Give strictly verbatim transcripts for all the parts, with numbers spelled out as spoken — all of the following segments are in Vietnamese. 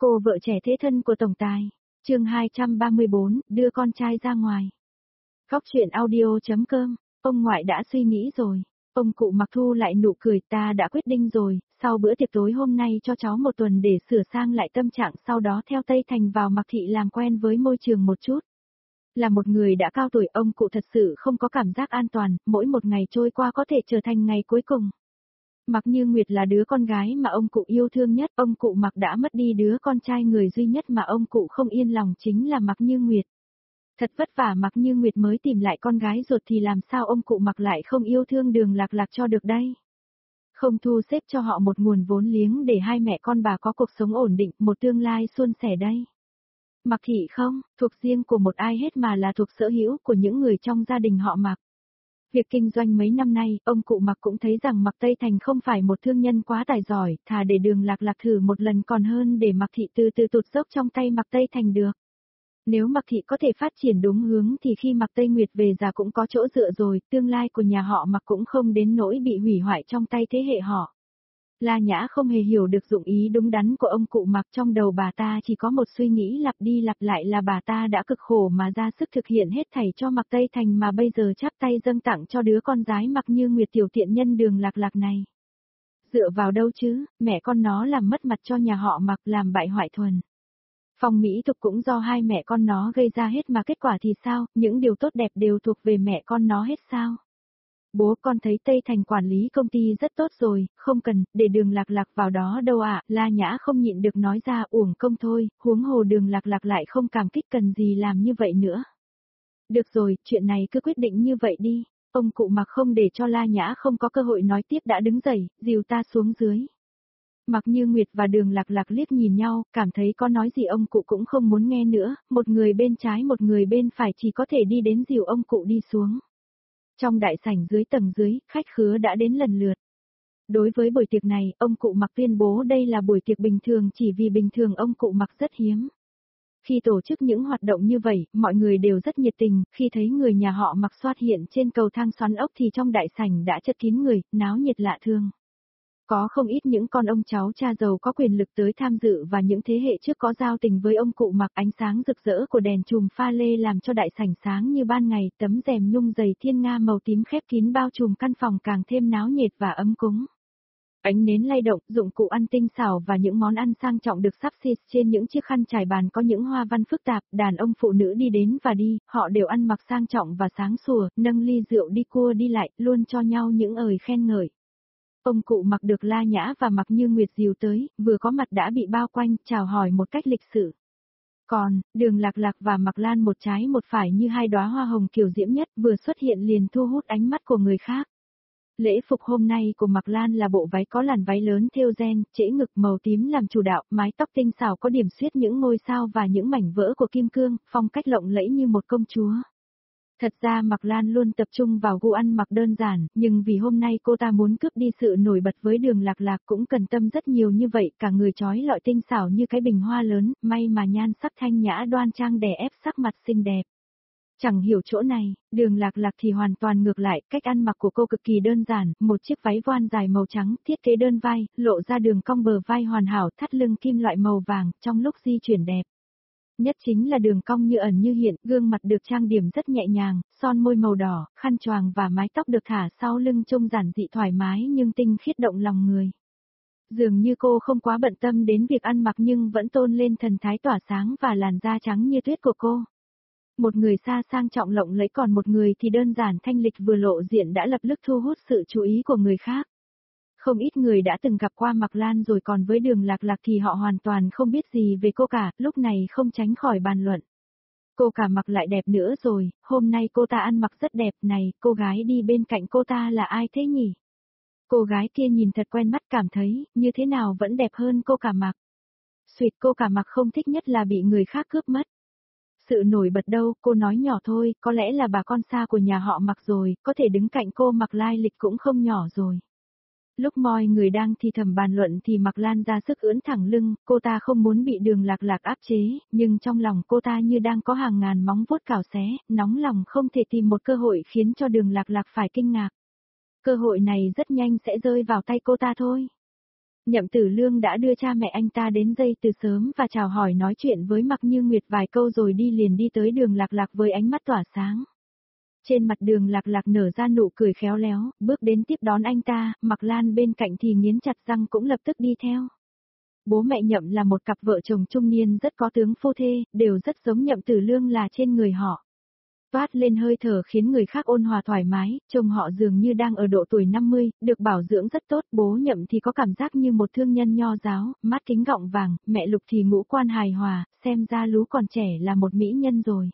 Cô vợ trẻ thế thân của tổng tài. Chương hai trăm ba mươi bốn, đưa con trai ra ngoài. Góc truyện audio.com. Ông ngoại đã suy nghĩ rồi. Ông cụ Mặc thu lại nụ cười, ta đã quyết định rồi, sau bữa tiệc tối hôm nay cho cháu một tuần để sửa sang lại tâm trạng, sau đó theo Tây Thành vào Mặc thị làm quen với môi trường một chút. Là một người đã cao tuổi, ông cụ thật sự không có cảm giác an toàn, mỗi một ngày trôi qua có thể trở thành ngày cuối cùng. Mặc Như Nguyệt là đứa con gái mà ông cụ yêu thương nhất, ông cụ Mặc đã mất đi đứa con trai người duy nhất mà ông cụ không yên lòng, chính là Mặc Như Nguyệt. Thật vất vả Mặc Như Nguyệt mới tìm lại con gái ruột thì làm sao ông cụ Mặc lại không yêu thương Đường Lạc Lạc cho được đây? Không thu xếp cho họ một nguồn vốn liếng để hai mẹ con bà có cuộc sống ổn định, một tương lai suôn sẻ đây. Mặc thị không, thuộc riêng của một ai hết mà là thuộc sở hữu của những người trong gia đình họ Mặc. Việc kinh doanh mấy năm nay, ông cụ Mặc cũng thấy rằng Mặc Tây Thành không phải một thương nhân quá tài giỏi, thà để Đường Lạc Lạc thử một lần còn hơn để Mặc thị từ từ tụt dốc trong tay Mặc Tây Thành được. Nếu Mặc thị có thể phát triển đúng hướng thì khi Mặc Tây Nguyệt về già cũng có chỗ dựa rồi, tương lai của nhà họ Mặc cũng không đến nỗi bị hủy hoại trong tay thế hệ họ. La Nhã không hề hiểu được dụng ý đúng đắn của ông cụ Mặc, trong đầu bà ta chỉ có một suy nghĩ lặp đi lặp lại là bà ta đã cực khổ mà ra sức thực hiện hết thảy cho Mặc Tây Thành mà bây giờ chắp tay dâng tặng cho đứa con gái Mặc Như Nguyệt tiểu tiện nhân Đường Lạc Lạc này. Dựa vào đâu chứ, mẹ con nó làm mất mặt cho nhà họ Mặc, làm bại hoại thuần. Phong mỹ tục cũng do hai mẹ con nó gây ra hết mà kết quả thì sao, những điều tốt đẹp đều thuộc về mẹ con nó hết sao? Bố con thấy Tây Thành quản lý công ty rất tốt rồi, không cần, để Đường Lạc Lạc vào đó đâu ạ, à? La Nhã không nhịn được nói ra, uổng công thôi, huống hồ Đường Lạc Lạc lại không cảm kích, cần gì làm như vậy nữa. Được rồi, chuyện này cứ quyết định như vậy đi. Ông cụ Mặc không để cho La Nhã không có cơ hội nói tiếp đã đứng dậy, dìu ta xuống dưới. Mặc Như Nguyệt và Đường Lạc Lạc liếc nhìn nhau, cảm thấy có nói gì ông cụ cũng không muốn nghe nữa, một người bên trái một người bên phải chỉ có thể đi đến dìu ông cụ đi xuống. Trong đại sảnh dưới tầng dưới, khách khứa đã đến lần lượt. Đối với buổi tiệc này, ông cụ Mặc tuyên bố đây là buổi tiệc bình thường, chỉ vì bình thường ông cụ Mặc rất hiếm. Khi tổ chức những hoạt động như vậy, mọi người đều rất nhiệt tình, khi thấy người nhà họ Mặc xuất hiện trên cầu thang xoắn ốc thì trong đại sảnh đã chật kín người, náo nhiệt lạ thường. Có không ít những con ông cháu cha giàu có quyền lực tới tham dự và những thế hệ trước có giao tình với ông cụ Mặc, ánh sáng rực rỡ của đèn chùm pha lê làm cho đại sảnh sáng như ban ngày, tấm rèm nhung dày thiên nga màu tím khép kín bao trùm căn phòng càng thêm náo nhiệt và ấm cúng. Ánh nến lay động, dụng cụ ăn tinh xảo và những món ăn sang trọng được sắp xếp trên những chiếc khăn trải bàn có những hoa văn phức tạp, đàn ông phụ nữ đi đến và đi, họ đều ăn mặc sang trọng và sáng sủa, nâng ly rượu đi cua đi lại, luôn cho nhau những lời khen ngợi. Ông cụ Mặc được La Nhã và Mặc Như Nguyệt dìu tới, vừa có mặt đã bị bao quanh, chào hỏi một cách lịch sự. Còn, Đường Lạc Lạc và Mặc Lan một trái một phải như hai đóa hoa hồng kiều diễm nhất, vừa xuất hiện liền thu hút ánh mắt của người khác. Lễ phục hôm nay của Mặc Lan là bộ váy có làn váy lớn thêu ren, trễ ngực màu tím làm chủ đạo, mái tóc tinh xảo có điểm xuyết những ngôi sao và những mảnh vỡ của kim cương, phong cách lộng lẫy như một công chúa. Thật ra Mặc Lan luôn tập trung vào gu ăn mặc đơn giản, nhưng vì hôm nay cô ta muốn cướp đi sự nổi bật với Đường Lạc Lạc cũng cần tâm rất nhiều như vậy, cả người trói lọi tinh xảo như cái bình hoa lớn, may mà nhan sắc thanh nhã đoan trang đè ép sắc mặt xinh đẹp. Chẳng hiểu chỗ này, Đường Lạc Lạc thì hoàn toàn ngược lại, cách ăn mặc của cô cực kỳ đơn giản, một chiếc váy voan dài màu trắng, thiết kế đơn vai, lộ ra đường cong bờ vai hoàn hảo, thắt lưng kim loại màu vàng, trong lúc di chuyển đẹp. Nhất chính là đường cong như ẩn như hiện, gương mặt được trang điểm rất nhẹ nhàng, son môi màu đỏ, khăn choàng và mái tóc được thả sau lưng trông giản dị thoải mái nhưng tinh khiết động lòng người. Dường như cô không quá bận tâm đến việc ăn mặc nhưng vẫn tôn lên thần thái tỏa sáng và làn da trắng như tuyết của cô. Một người xa sang trọng lộng lẫy, còn một người thì đơn giản thanh lịch vừa lộ diện đã lập tức thu hút sự chú ý của người khác. Không ít người đã từng gặp qua Mặc Lan rồi, còn với Đường Lạc Lạc thì họ hoàn toàn không biết gì về cô cả, lúc này không tránh khỏi bàn luận. Cô cả Mặc lại đẹp nữa rồi, hôm nay cô ta ăn mặc rất đẹp này, cô gái đi bên cạnh cô ta là ai thế nhỉ? Cô gái kia nhìn thật quen mắt, cảm thấy, như thế nào vẫn đẹp hơn cô cả Mặc. Xuyệt, cô cả Mặc không thích nhất là bị người khác cướp mất. Sự nổi bật đâu, cô nói nhỏ thôi, có lẽ là bà con xa của nhà họ Mặc rồi, có thể đứng cạnh cô Mặc lai lịch cũng không nhỏ rồi. Lúc mọi người đang thì thầm bàn luận thì Mặc Lan ra sức ưỡn thẳng lưng, cô ta không muốn bị Đường Lạc Lạc áp chế, nhưng trong lòng cô ta như đang có hàng ngàn móng vuốt cào xé, nóng lòng không thể tìm một cơ hội khiến cho Đường Lạc Lạc phải kinh ngạc. Cơ hội này rất nhanh sẽ rơi vào tay cô ta thôi. Nhậm Tử Lương đã đưa cha mẹ anh ta đến dây từ sớm và chào hỏi nói chuyện với Mạc Như Nguyệt vài câu rồi đi liền đi tới Đường Lạc Lạc với ánh mắt tỏa sáng. Trên mặt Đường Lạc Lạc nở ra nụ cười khéo léo, bước đến tiếp đón anh ta, Mạc Lan bên cạnh thì nghiến chặt răng cũng lập tức đi theo. Bố mẹ Nhậm là một cặp vợ chồng trung niên rất có tướng phu thê, đều rất giống Nhậm Tử Lương là trên người họ. Toát lên hơi thở khiến người khác ôn hòa thoải mái, chồng họ dường như đang ở độ tuổi năm mươi, được bảo dưỡng rất tốt, bố Nhậm thì có cảm giác như một thương nhân nho giáo, mắt kính gọng vàng, mẹ Lục thì ngũ quan hài hòa, xem ra Lú còn trẻ là một mỹ nhân rồi.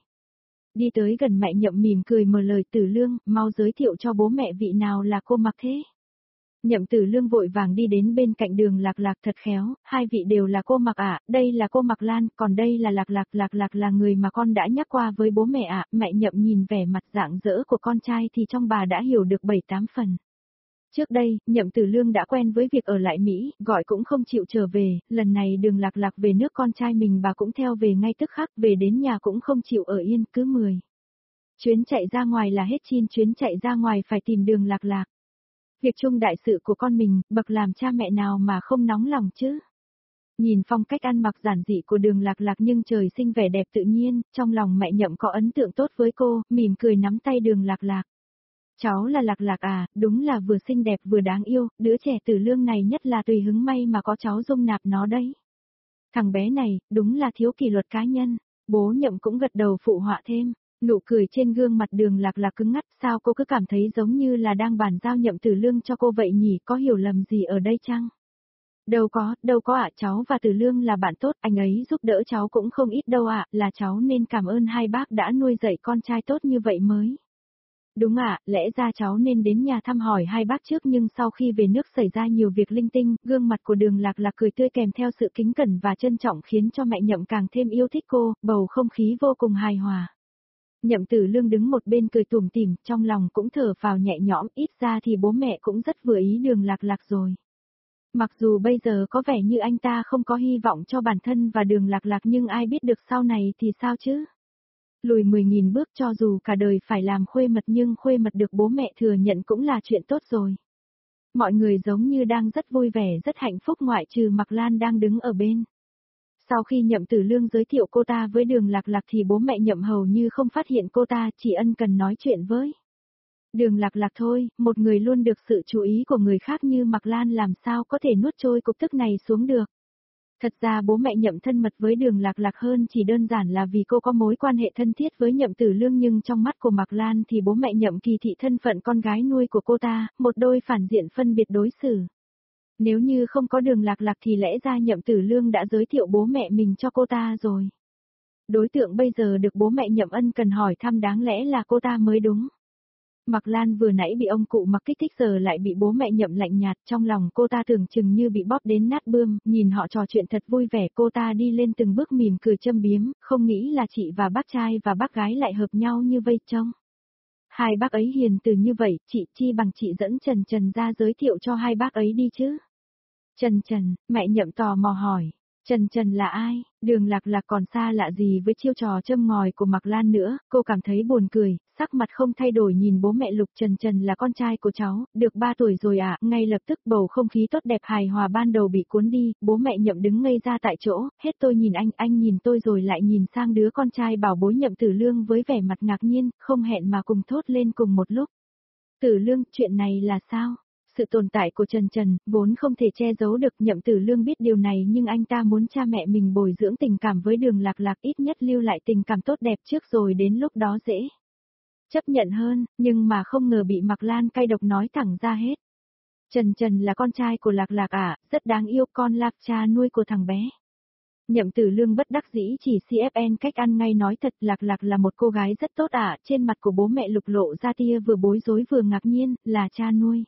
Đi tới gần mẹ Nhậm mỉm cười mở lời Tử Lương, mau giới thiệu cho bố mẹ vị nào là cô Mạc thế. Nhậm Tử Lương vội vàng đi đến bên cạnh Đường Lạc Lạc thật khéo, hai vị đều là cô Mạc ạ, đây là cô Mạc Lan, còn đây là Lạc Lạc, Lạc Lạc là người mà con đã nhắc qua với bố mẹ ạ, mẹ Nhậm nhìn vẻ mặt rạng rỡ của con trai thì trong bà đã hiểu được bảy tám phần. Trước đây, Nhậm Tử Lương đã quen với việc ở lại Mỹ, gọi cũng không chịu trở về, lần này Đường Lạc Lạc về nước con trai mình bà cũng theo về ngay tức khắc, về đến nhà cũng không chịu ở yên, cứ mười. Chuyến chạy ra ngoài là hết chin, chuyến chạy ra ngoài phải tìm Đường Lạc Lạc. Việc chung đại sự của con mình, bậc làm cha mẹ nào mà không nóng lòng chứ. Nhìn phong cách ăn mặc giản dị của Đường Lạc Lạc nhưng trời sinh vẻ đẹp tự nhiên, trong lòng mẹ Nhậm có ấn tượng tốt với cô, mỉm cười nắm tay Đường Lạc Lạc. Cháu là Lạc Lạc à, đúng là vừa xinh đẹp vừa đáng yêu, đứa trẻ Tử Lương này nhất là tùy hứng may mà có cháu dung nạp nó đấy. Thằng bé này, đúng là thiếu kỷ luật cá nhân, bố Nhậm cũng gật đầu phụ họa thêm. Nụ cười trên gương mặt Đường Lạc Lạc cứng ngắt, sao cô cứ cảm thấy giống như là đang bàn giao Nhậm Tử Lương cho cô vậy nhỉ, có hiểu lầm gì ở đây chăng? Đâu có, đâu có ạ, cháu và Tử Lương là bạn tốt, anh ấy giúp đỡ cháu cũng không ít đâu ạ, là cháu nên cảm ơn hai bác đã nuôi dạy con trai tốt như vậy mới. Đúng ạ, lẽ ra cháu nên đến nhà thăm hỏi hai bác trước nhưng sau khi về nước xảy ra nhiều việc linh tinh, gương mặt của Đường Lạc Lạc cười tươi kèm theo sự kính cẩn và trân trọng khiến cho mẹ Nhậm càng thêm yêu thích cô, bầu không khí vô cùng hài hòa. Nhậm Tử Lương đứng một bên cười tủm tỉm, trong lòng cũng thở phào nhẹ nhõm, ít ra thì bố mẹ cũng rất vừa ý Đường Lạc Lạc rồi. Mặc dù bây giờ có vẻ như anh ta không có hy vọng cho bản thân và Đường Lạc Lạc nhưng ai biết được sau này thì sao chứ? Lùi mười nghìn bước cho dù cả đời phải làm khuê mật nhưng khuê mật được bố mẹ thừa nhận cũng là chuyện tốt rồi. Mọi người giống như đang rất vui vẻ rất hạnh phúc ngoại trừ Mạc Lan đang đứng ở bên. Sau khi Nhậm Tử Lương giới thiệu cô ta với Đường Lạc Lạc thì bố mẹ Nhậm hầu như không phát hiện cô ta, chỉ ân cần nói chuyện với Đường Lạc Lạc thôi, một người luôn được sự chú ý của người khác như Mạc Lan làm sao có thể nuốt trôi cục tức này xuống được. Thật ra bố mẹ Nhậm thân mật với Đường Lạc Lạc hơn chỉ đơn giản là vì cô có mối quan hệ thân thiết với Nhậm Tử Lương nhưng trong mắt của Mạc Lan thì bố mẹ Nhậm kỳ thị thân phận con gái nuôi của cô ta, một đôi phản diện phân biệt đối xử. Nếu như không có Đường Lạc Lạc thì lẽ ra Nhậm Tử Lương đã giới thiệu bố mẹ mình cho cô ta rồi. Đối tượng bây giờ được bố mẹ Nhậm ân cần hỏi thăm đáng lẽ là cô ta mới đúng. Mạc Lan vừa nãy bị ông cụ Mạc kích thích giờ lại bị bố mẹ Nhậm lạnh nhạt, trong lòng cô ta tưởng chừng như bị bóp đến nát bươm, nhìn họ trò chuyện thật vui vẻ, cô ta đi lên từng bước mỉm cười châm biếm, không nghĩ là chị và bác trai và bác gái lại hợp nhau như vây trông. Hai bác ấy hiền từ như vậy, chị chi bằng chị dẫn Trần Trần ra giới thiệu cho hai bác ấy đi chứ. Trần Trần, mẹ Nhậm tò mò hỏi. Trần Trần là ai? Đường Lạc Lạc còn xa lạ gì với chiêu trò châm ngòi của Mạc Lan nữa, cô cảm thấy buồn cười, sắc mặt không thay đổi nhìn bố mẹ Lục. Trần Trần là con trai của cháu, được ba tuổi rồi ạ, à. Ngay lập tức bầu không khí tốt đẹp hài hòa ban đầu bị cuốn đi, bố mẹ Nhậm đứng ngây ra tại chỗ, hết tôi nhìn anh, anh nhìn tôi rồi lại nhìn sang đứa con trai bảo bối Nhậm Tử Lương với vẻ mặt ngạc nhiên, không hẹn mà cùng thốt lên cùng một lúc. Tử Lương, chuyện này là sao? Sự tồn tại của Trần Trần, vốn không thể che giấu được, Nhậm Tử Lương biết điều này nhưng anh ta muốn cha mẹ mình bồi dưỡng tình cảm với Đường Lạc Lạc, ít nhất lưu lại tình cảm tốt đẹp trước rồi đến lúc đó dễ chấp nhận hơn, nhưng mà không ngờ bị Mạc Lan cay độc nói thẳng ra hết. Trần Trần là con trai của Lạc Lạc à, rất đáng yêu, con là cha nuôi của thằng bé. Nhậm Tử Lương bất đắc dĩ chỉ xê ép en cách ăn ngay nói thật, Lạc Lạc là một cô gái rất tốt à, trên mặt của bố mẹ Lục lộ ra tia vừa bối rối vừa ngạc nhiên, là cha nuôi.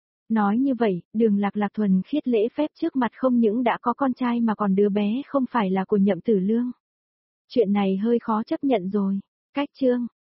Nói như vậy, Đường Lạc Lạc thuần khiết lễ phép trước mặt không những đã có con trai mà còn đứa bé không phải là của Nhậm Tử Lương. Chuyện này hơi khó chấp nhận rồi. Cách chương